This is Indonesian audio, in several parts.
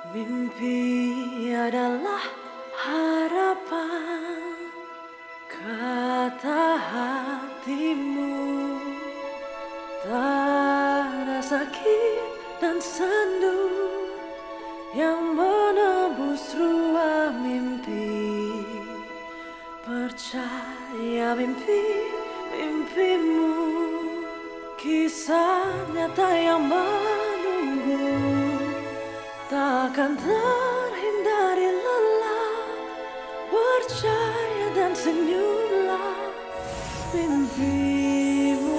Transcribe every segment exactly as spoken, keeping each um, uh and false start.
Mimpi adalah harapan, kata hatimu. Tak ada sakit dan sendu yang menembus ruang mimpi. Percaya mimpi, mimpimu, kisah nyata yang menunggu. Takkan terhindari lelah, percaya dan senyumlah. Mimpimu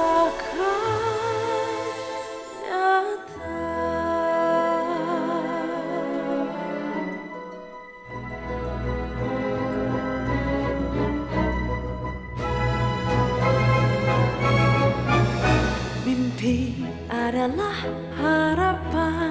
akan nyata. Mimpi adalah harapan,